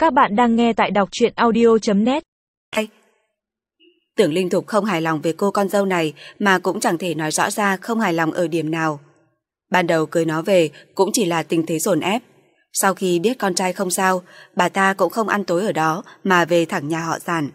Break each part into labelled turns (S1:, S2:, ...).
S1: Các bạn đang nghe tại đọc truyện audio.net.
S2: Tưởng Linh Thục không hài lòng về cô con dâu này mà cũng chẳng thể nói rõ ra không hài lòng ở điểm nào. Ban đầu cưới nó về cũng chỉ là tình thế dồn ép. Sau khi biết con trai không sao, bà ta cũng không ăn tối ở đó mà về thẳng nhà họ Giản.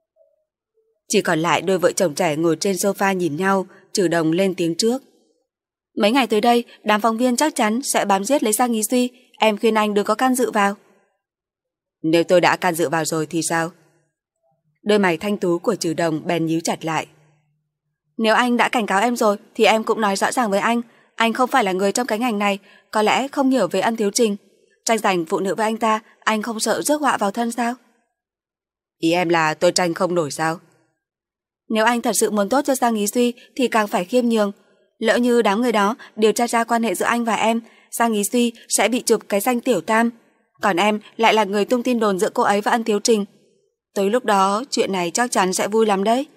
S2: Chỉ còn lại đôi vợ chồng trẻ ngồi trên sofa nhìn nhau, Trừ Đồng lên tiếng trước. Mấy ngày tới đây, đám phóng viên chắc chắn sẽ bám giết lấy Giang Ý Duy, em khuyên anh đừng có can dự vào. Nếu tôi đã can dự vào rồi thì sao? Đôi mày thanh tú của Trừ Đồng bèn nhíu chặt lại. Nếu anh đã cảnh cáo em rồi thì em cũng nói rõ ràng với anh không phải là người trong cái ngành này, có lẽ không hiểu về Ân Thiếu Trình. Tranh giành phụ nữ với anh ta, anh không sợ rước họa vào thân sao? Ý em là tôi tranh không nổi sao? Nếu anh thật sự muốn tốt cho Giang Ý Duy thì càng phải khiêm nhường. Lỡ như đám người đó điều tra ra quan hệ giữa anh và em, Giang Ý Duy sẽ bị chụp cái danh tiểu tam. Còn em lại là người tung tin đồn giữa cô ấy và Ân Thiếu Trình. Tới lúc đó chuyện này chắc chắn sẽ vui lắm đấy.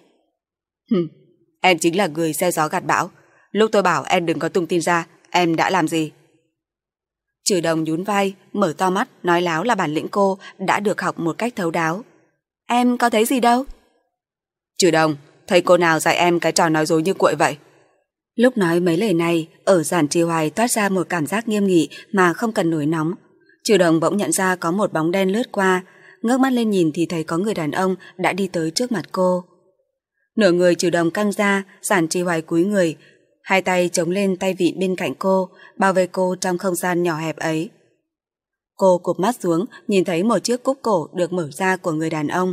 S2: Em chính là người gieo gió gặt bão. Lúc tôi bảo em đừng có tung tin ra, em đã làm gì? Trừ Đồng nhún vai, mở to mắt, nói láo là bản lĩnh cô đã được học một cách thấu đáo. Em có thấy gì đâu? Trừ Đồng, thầy cô nào dạy em cái trò nói dối như cuội vậy? Lúc nói mấy lời này, ở Giản Trì Hoài toát ra một cảm giác nghiêm nghị mà không cần nổi nóng. Trừ Đồng bỗng nhận ra có một bóng đen lướt qua, ngước mắt lên nhìn thì thấy có người đàn ông đã đi tới trước mặt cô. Nửa người Trừ Đồng căng ra, Giản Trì Hoài cúi người, hai tay chống lên tay vịn bên cạnh cô, bao vây cô trong không gian nhỏ hẹp ấy. Cô cụp mắt xuống, nhìn thấy một chiếc cúc cổ được mở ra của người đàn ông.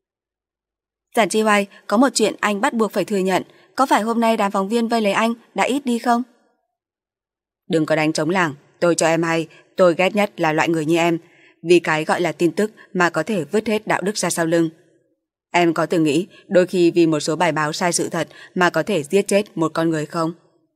S2: Giản Trì Hoài, có một chuyện anh bắt buộc phải thừa nhận, có phải hôm nay đám phóng viên vây lấy anh đã ít đi không? Đừng có đánh trống lảng, tôi cho em hay, tôi ghét nhất là loại người như em, vì cái gọi là tin tức mà có thể vứt hết đạo đức ra sau lưng. Em có từng nghĩ đôi khi vì một số bài báo sai sự thật mà có thể giết chết một con người không?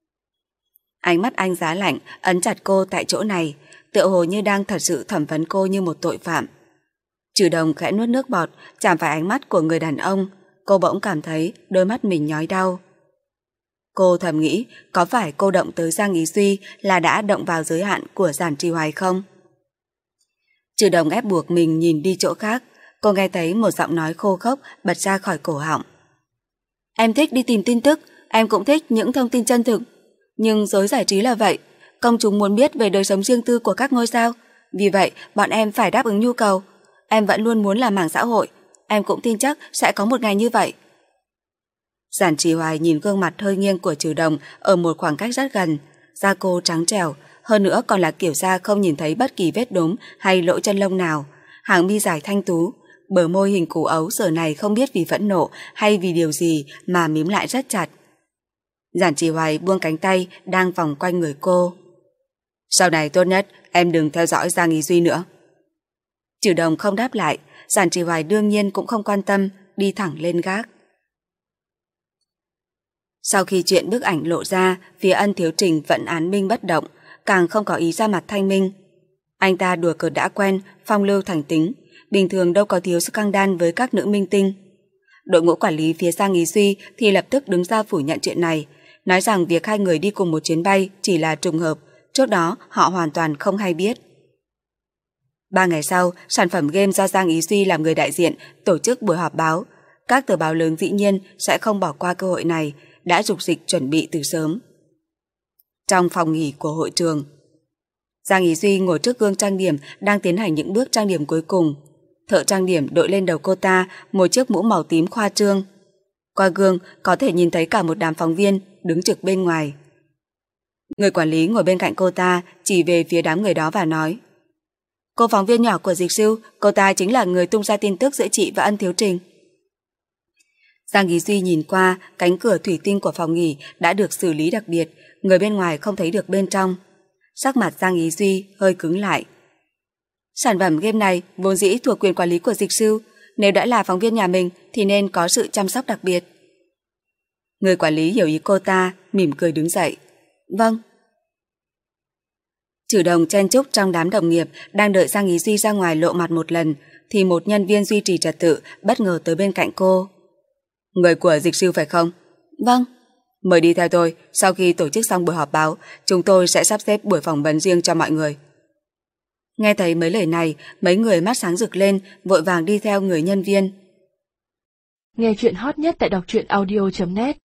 S2: Ánh mắt anh giá lạnh ấn chặt cô tại chỗ này, tựa hồ như đang thật sự thẩm vấn cô như một tội phạm. Trừ Đồng khẽ nuốt nước bọt, chạm phải ánh mắt của người đàn ông, cô bỗng cảm thấy đôi mắt mình nhói đau. Cô thầm nghĩ có phải cô động tới Giang Ý Duy là đã động vào giới hạn của Giản Trì Hoài không? Trừ Đồng ép buộc mình nhìn đi chỗ khác, cô nghe thấy một giọng nói khô khốc bật ra khỏi cổ họng. Em thích đi tìm tin tức, em cũng thích những thông tin chân thực. Nhưng giới giải trí là vậy, công chúng muốn biết về đời sống riêng tư của các ngôi sao, vì vậy bọn em phải đáp ứng nhu cầu. Em vẫn luôn muốn làm mảng xã hội, em cũng tin chắc sẽ có một ngày như vậy. Giản Trì Hoài nhìn gương mặt hơi nghiêng của Trừ Đồng ở một khoảng cách rất gần, da cô trắng trẻo, hơn nữa còn là kiểu da không nhìn thấy bất kỳ vết đốm hay lỗ chân lông nào, hàng mi dài thanh tú, bờ môi hình củ ấu giờ này không biết vì phẫn nộ hay vì điều gì mà mím lại rất chặt. Giản Trì Hoài buông cánh tay đang vòng quanh người cô. Sau này tốt nhất em đừng theo dõi Giang Ý Duy nữa. Trừ Đồng không đáp lại, Giản Trì Hoài đương nhiên cũng không quan tâm, đi thẳng lên gác. Sau khi chuyện bức ảnh lộ ra, phía Ân Thiếu Trình vẫn án binh bất động, càng không có ý ra mặt thanh minh. Anh ta đùa cợt đã quen, phong lưu thẳng tính, bình thường đâu có thiếu scandal với các nữ minh tinh. Đội ngũ quản lý phía Giang Ý Duy thì lập tức đứng ra phủ nhận chuyện này, nói rằng việc hai người đi cùng một chuyến bay chỉ là trùng hợp, trước đó họ hoàn toàn không hay biết. 3 ngày sau, sản phẩm game do Giang Ý Duy làm người đại diện tổ chức buổi họp báo. Các tờ báo lớn dĩ nhiên sẽ không bỏ qua cơ hội này, đã dục dịch chuẩn bị từ sớm. Trong phòng nghỉ của hội trường, Giang Ý Duy ngồi trước gương trang điểm đang tiến hành những bước trang điểm cuối cùng. Thợ trang điểm đội lên đầu cô ta một chiếc mũ màu tím khoa trương. Qua gương có thể nhìn thấy cả một đám phóng viên đứng trực bên ngoài. Người quản lý ngồi bên cạnh cô ta chỉ về phía đám người đó và nói: Cô phóng viên nhỏ của Dịch Sư, cô ta chính là người tung ra tin tức giữa chị và Ân Thiếu Trình. Giang Ý Duy nhìn qua, cánh cửa thủy tinh của phòng nghỉ đã được xử lý đặc biệt, người bên ngoài không thấy được bên trong. Sắc mặt Giang Ý Duy hơi cứng lại. Sản phẩm game này vốn dĩ thuộc quyền quản lý của Dịch Sư, nếu đã là phóng viên nhà mình thì nên có sự chăm sóc đặc biệt. Người quản lý hiểu ý cô ta, mỉm cười đứng dậy. Vâng. Trừ Đồng chen chúc trong đám đồng nghiệp đang đợi Giang Ý Duy ra ngoài lộ mặt một lần, thì một nhân viên duy trì trật tự bất ngờ tới bên cạnh cô. Người của Dịch Sư phải không? Vâng. Mời đi theo tôi, sau khi tổ chức xong buổi họp báo, chúng tôi sẽ sắp xếp buổi phỏng vấn riêng cho mọi người. Nghe thấy mấy lời này, mấy người mắt sáng rực lên, vội vàng đi theo người nhân viên.
S3: Nghe chuyện hot nhất tại đọc truyện audio.net